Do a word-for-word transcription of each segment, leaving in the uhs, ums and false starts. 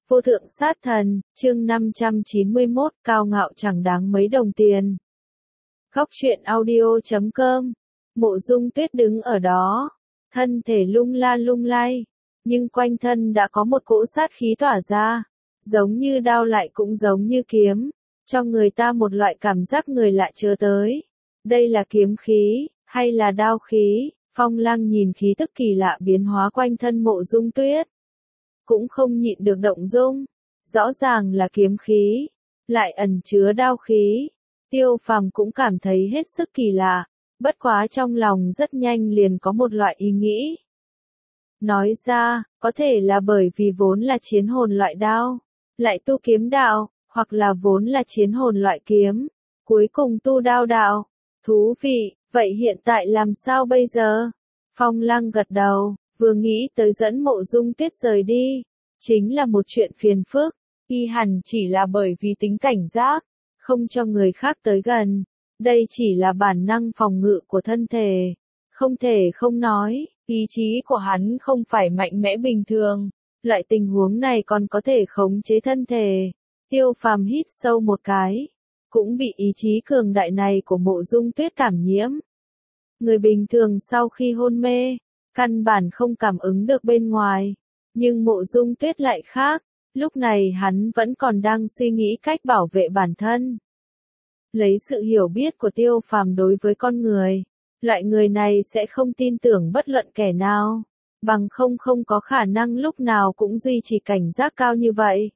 Vô thượng sát thần, chương năm trăm chín mươi mốt, cao ngạo chẳng đáng mấy đồng tiền. Góc truyện audio chấm com. Mộ Dung Tuyết đứng ở đó, thân thể lung la lung lay, nhưng quanh thân đã có một cỗ sát khí tỏa ra, giống như đao lại cũng giống như kiếm, cho người ta một loại cảm giác người lạ chớ tới. Đây là kiếm khí, hay là đao khí? Phong Lăng nhìn khí tức kỳ lạ biến hóa quanh thân Mộ Dung Tuyết, cũng không nhịn được động dung. Rõ ràng là kiếm khí, lại ẩn chứa đao khí. Tiêu Phàm cũng cảm thấy hết sức kỳ lạ, bất quá trong lòng rất nhanh liền có một loại ý nghĩ. Nói ra, có thể là bởi vì vốn là chiến hồn loại đao, lại tu kiếm đạo, hoặc là vốn là chiến hồn loại kiếm, cuối cùng tu đao đạo. Thú vị, vậy hiện tại làm sao bây giờ? Phong Lăng gật đầu, vừa nghĩ tới dẫn Mộ Dung Tuyết rời đi, chính là một chuyện phiền phức. Y hẳn chỉ là bởi vì tính cảnh giác, không cho người khác tới gần. Đây chỉ là bản năng phòng ngự của thân thể. Không thể không nói, ý chí của hắn không phải mạnh mẽ bình thường. Loại tình huống này còn có thể khống chế thân thể. Tiêu Phàm hít sâu một cái, cũng bị ý chí cường đại này của Mộ Dung Tuyết cảm nhiễm. Người bình thường sau khi hôn mê, căn bản không cảm ứng được bên ngoài. Nhưng Mộ Dung Tuyết lại khác, lúc này hắn vẫn còn đang suy nghĩ cách bảo vệ bản thân. Lấy sự hiểu biết của Tiêu Phàm đối với con người, loại người này sẽ không tin tưởng bất luận kẻ nào, bằng không không có khả năng lúc nào cũng duy trì cảnh giác cao như vậy.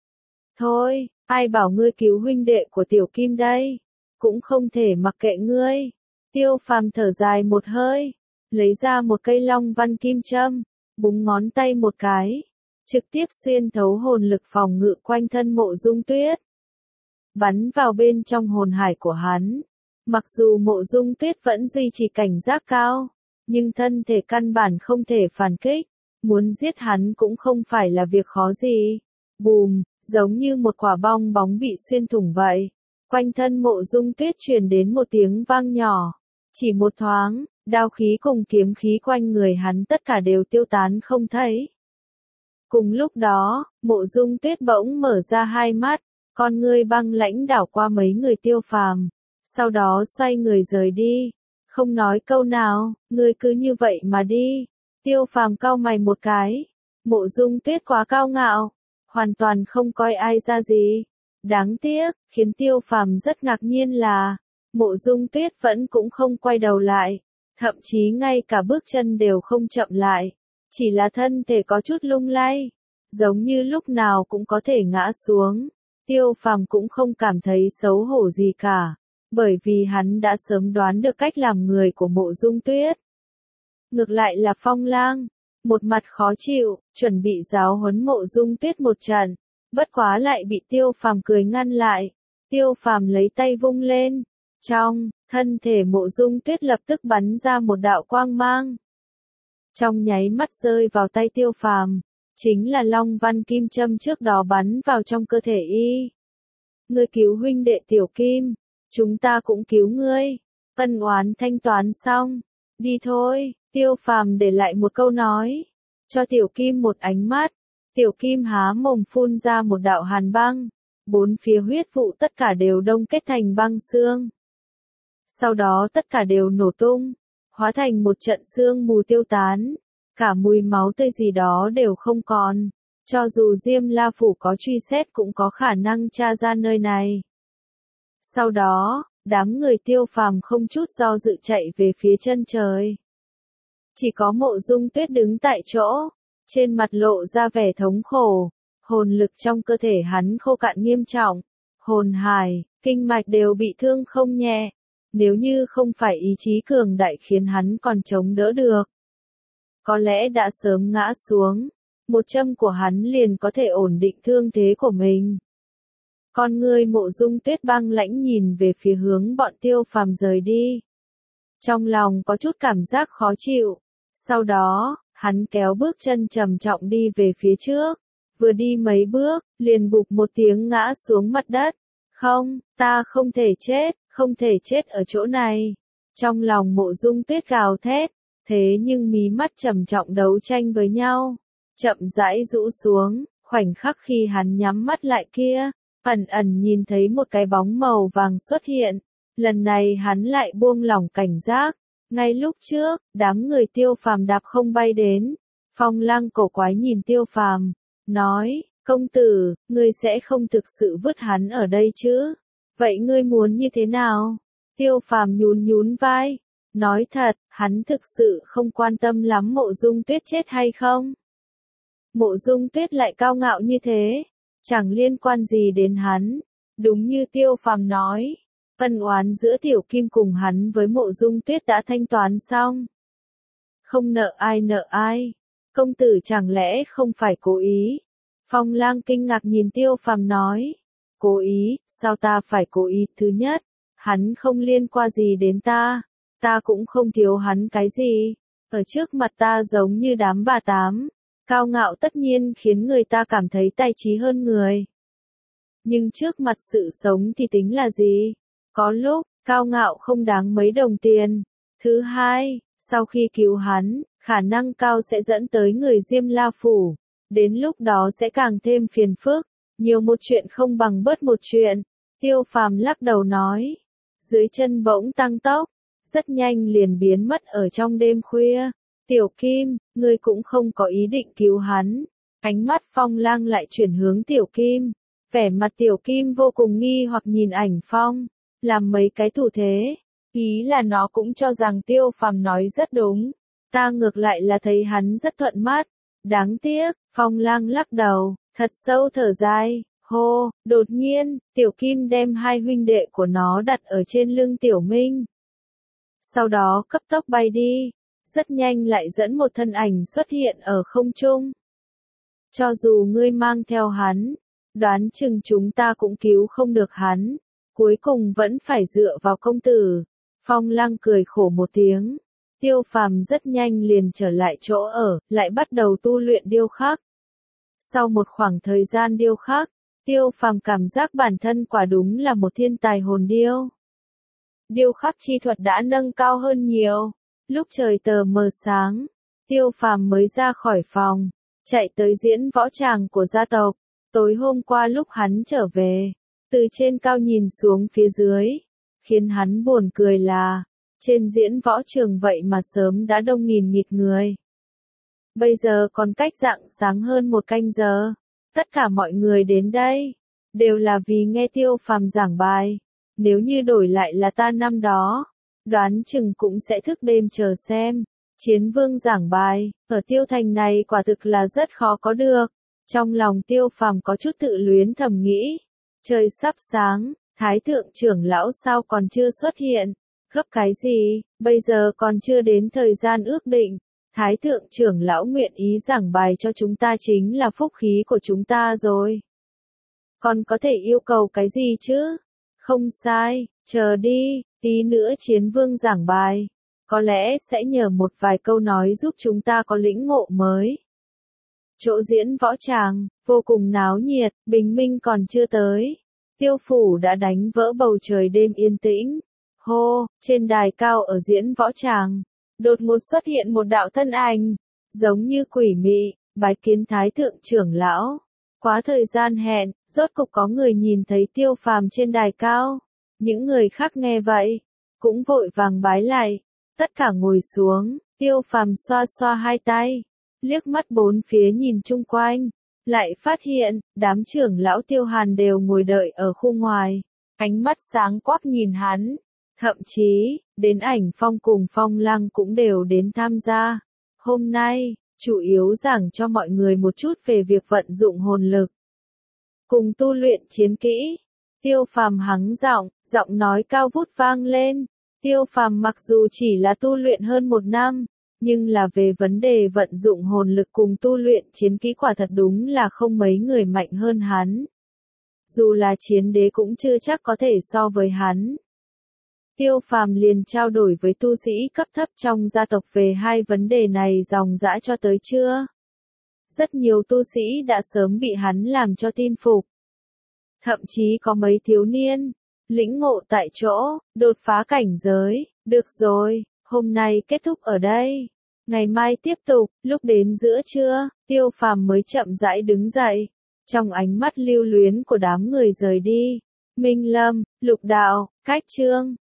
Thôi, ai bảo ngươi cứu huynh đệ của Tiểu Kim đây, cũng không thể mặc kệ ngươi. Tiêu Phàm thở dài một hơi, lấy ra một cây long văn kim châm, búng ngón tay một cái, trực tiếp xuyên thấu hồn lực phòng ngự quanh thân Mộ Dung Tuyết, bắn vào bên trong hồn hải của hắn. Mặc dù Mộ Dung Tuyết vẫn duy trì cảnh giác cao, nhưng thân thể căn bản không thể phản kích, muốn giết hắn cũng không phải là việc khó gì. Bùm, giống như một quả bong bóng bị xuyên thủng vậy, quanh thân Mộ Dung Tuyết truyền đến một tiếng vang nhỏ. Chỉ một thoáng, đao khí cùng kiếm khí quanh người hắn tất cả đều tiêu tán không thấy. Cùng lúc đó, Mộ Dung Tuyết bỗng mở ra hai mắt, con ngươi băng lãnh đảo qua mấy người Tiêu Phàm, sau đó xoay người rời đi, không nói câu nào. Ngươi cứ như vậy mà đi. Tiêu Phàm cau mày một cái, Mộ Dung Tuyết quá cao ngạo, hoàn toàn không coi ai ra gì. Đáng tiếc, khiến Tiêu Phàm rất ngạc nhiên là, Mộ Dung Tuyết vẫn cũng không quay đầu lại, thậm chí ngay cả bước chân đều không chậm lại, chỉ là thân thể có chút lung lay, giống như lúc nào cũng có thể ngã xuống. Tiêu Phàm cũng không cảm thấy xấu hổ gì cả, bởi vì hắn đã sớm đoán được cách làm người của Mộ Dung Tuyết. Ngược lại là Phong Lang, một mặt khó chịu, chuẩn bị giáo huấn Mộ Dung Tuyết một trận, bất quá lại bị Tiêu Phàm cười ngăn lại. Tiêu Phàm lấy tay vung lên, trong thân thể Mộ Dung Tuyết lập tức bắn ra một đạo quang mang. Trong nháy mắt rơi vào tay Tiêu Phàm, chính là long văn kim châm trước đó bắn vào trong cơ thể y. Ngươi cứu huynh đệ Tiểu Kim, chúng ta cũng cứu ngươi. Ân oán thanh toán xong, đi thôi. Tiêu Phàm để lại một câu nói, cho Tiểu Kim một ánh mắt. Tiểu Kim há mồm phun ra một đạo hàn băng, bốn phía huyết vụ tất cả đều đông kết thành băng xương. Sau đó tất cả đều nổ tung, hóa thành một trận sương mù tiêu tán, cả mùi máu tươi gì đó đều không còn. Cho dù Diêm La Phủ có truy xét cũng có khả năng tra ra nơi này. Sau đó, đám người Tiêu Phàm không chút do dự chạy về phía chân trời. Chỉ có Mộ Dung Tuyết đứng tại chỗ, trên mặt lộ ra vẻ thống khổ, hồn lực trong cơ thể hắn khô cạn nghiêm trọng, hồn hải, kinh mạch đều bị thương không nhẹ. Nếu như không phải ý chí cường đại khiến hắn còn chống đỡ được, có lẽ đã sớm ngã xuống, một châm của hắn liền có thể ổn định thương thế của mình. Con ngươi Mộ Dung Tuyết băng lãnh nhìn về phía hướng bọn Tiêu Phàm rời đi. Trong lòng có chút cảm giác khó chịu, sau đó, hắn kéo bước chân trầm trọng đi về phía trước, vừa đi mấy bước, liền bụp một tiếng ngã xuống mặt đất. Không, ta không thể chết, không thể chết ở chỗ này. Trong lòng Mộ Dung Tuyết gào thét, thế nhưng mí mắt trầm trọng đấu tranh với nhau, chậm rãi rũ xuống, Khoảnh khắc khi hắn nhắm mắt lại kia, ẩn ẩn nhìn thấy một cái bóng màu vàng xuất hiện. Lần này hắn lại buông lỏng cảnh giác. Ngay lúc trước, đám người Tiêu Phàm đạp không bay đến. Phong Lăng cổ quái nhìn Tiêu Phàm, nói, công tử, ngươi sẽ không thực sự vứt hắn ở đây chứ? Vậy ngươi muốn như thế nào? Tiêu Phàm nhún nhún vai, nói thật, hắn thực sự không quan tâm lắm Mộ Dung Tuyết chết hay không. Mộ Dung Tuyết lại cao ngạo như thế, chẳng liên quan gì đến hắn. Đúng như Tiêu Phàm nói, ân oán giữa Tiểu Kim cùng hắn với Mộ Dung Tuyết đã thanh toán xong. Không nợ ai nợ ai, công tử chẳng lẽ không phải cố ý? Phong Lang kinh ngạc nhìn Tiêu Phàm nói, cố ý, sao ta phải cố ý? Thứ nhất, hắn không liên quan gì đến ta, ta cũng không thiếu hắn cái gì, ở trước mặt ta giống như đám bà tám, cao ngạo tất nhiên khiến người ta cảm thấy tài trí hơn người. Nhưng trước mặt sự sống thì tính là gì? Có lúc, cao ngạo không đáng mấy đồng tiền. Thứ hai, sau khi cứu hắn, khả năng cao sẽ dẫn tới người Diêm La Phủ. Đến lúc đó sẽ càng thêm phiền phức, nhiều một chuyện không bằng bớt một chuyện. Tiêu Phàm lắc đầu nói, dưới chân bỗng tăng tốc, rất nhanh liền biến mất ở trong đêm khuya. Tiểu Kim, ngươi cũng không có ý định cứu hắn. Ánh mắt Phong Lang lại chuyển hướng Tiểu Kim, vẻ mặt Tiểu Kim vô cùng nghi hoặc nhìn ảnh Phong, làm mấy cái thủ thế, ý là nó cũng cho rằng Tiêu Phàm nói rất đúng. Ta ngược lại là thấy hắn rất thuận mắt. Đáng tiếc, Phong Lang lắc đầu, thật sâu thở dài, hô, đột nhiên, Tiểu Kim đem hai huynh đệ của nó đặt ở trên lưng Tiểu Minh. Sau đó cấp tốc bay đi, rất nhanh lại dẫn một thân ảnh xuất hiện ở không trung. Cho dù ngươi mang theo hắn, đoán chừng chúng ta cũng cứu không được hắn, cuối cùng vẫn phải dựa vào công tử. Phong Lang cười khổ một tiếng. Tiêu Phàm rất nhanh liền trở lại chỗ ở, lại bắt đầu tu luyện điêu khắc. Sau một khoảng thời gian điêu khắc, Tiêu Phàm cảm giác bản thân quả đúng là một thiên tài hồn điêu. Điêu khắc chi thuật đã nâng cao hơn nhiều. Lúc trời tờ mờ sáng, Tiêu Phàm mới ra khỏi phòng, chạy tới diễn võ tràng của gia tộc. Tối hôm qua lúc hắn trở về, từ trên cao nhìn xuống phía dưới, khiến hắn buồn cười là, trên diễn võ trường vậy mà sớm đã đông nghìn nghịt người. Bây giờ còn cách rạng sáng hơn một canh giờ, tất cả mọi người đến đây, đều là vì nghe Tiêu Phàm giảng bài. Nếu như đổi lại là ta năm đó, đoán chừng cũng sẽ thức đêm chờ xem. Chiến vương giảng bài, ở Tiêu Thành này quả thực là rất khó có được. Trong lòng Tiêu Phàm có chút tự luyến thầm nghĩ, trời sắp sáng, Thái thượng trưởng lão sao còn chưa xuất hiện? Gấp cái gì, bây giờ còn chưa đến thời gian ước định. Thái thượng trưởng lão nguyện ý giảng bài cho chúng ta chính là phúc khí của chúng ta rồi. Còn có thể yêu cầu cái gì chứ? Không sai, chờ đi, tí nữa chiến vương giảng bài. Có lẽ sẽ nhờ một vài câu nói giúp chúng ta có lĩnh ngộ mới. Chỗ diễn võ tràng, vô cùng náo nhiệt, bình minh còn chưa tới. Tiêu phủ đã đánh vỡ bầu trời đêm yên tĩnh. Hô, trên đài cao ở diễn võ tràng, đột ngột xuất hiện một đạo thân ảnh, giống như quỷ mị, bái kiến Thái thượng trưởng lão. Quá thời gian hẹn, rốt cục có người nhìn thấy Tiêu Phàm trên đài cao. Những người khác nghe vậy, cũng vội vàng bái lại, tất cả ngồi xuống. Tiêu Phàm xoa xoa hai tay, liếc mắt bốn phía nhìn chung quanh, lại phát hiện, đám trưởng lão Tiêu Hàn đều ngồi đợi ở khu ngoài, ánh mắt sáng quắc nhìn hắn. Thậm chí, đến ảnh Phong cùng Phong Lang cũng đều đến tham gia. Hôm nay, chủ yếu giảng cho mọi người một chút về việc vận dụng hồn lực, cùng tu luyện chiến kỹ. Tiêu Phàm hắng giọng, giọng nói cao vút vang lên. Tiêu Phàm mặc dù chỉ là tu luyện hơn một năm, nhưng là về vấn đề vận dụng hồn lực cùng tu luyện chiến kỹ quả thật đúng là không mấy người mạnh hơn hắn. Dù là chiến đế cũng chưa chắc có thể so với hắn. Tiêu Phàm liền trao đổi với tu sĩ cấp thấp trong gia tộc về hai vấn đề này ròng rã cho tới trưa. Rất nhiều tu sĩ đã sớm bị hắn làm cho tin phục. Thậm chí có mấy thiếu niên, lĩnh ngộ tại chỗ, đột phá cảnh giới. Được rồi, hôm nay kết thúc ở đây. Ngày mai tiếp tục, lúc đến giữa trưa, Tiêu Phàm mới chậm rãi đứng dậy, Trong ánh mắt lưu luyến của đám người rời đi, Minh Lâm, Lục Đạo, Cách Trương,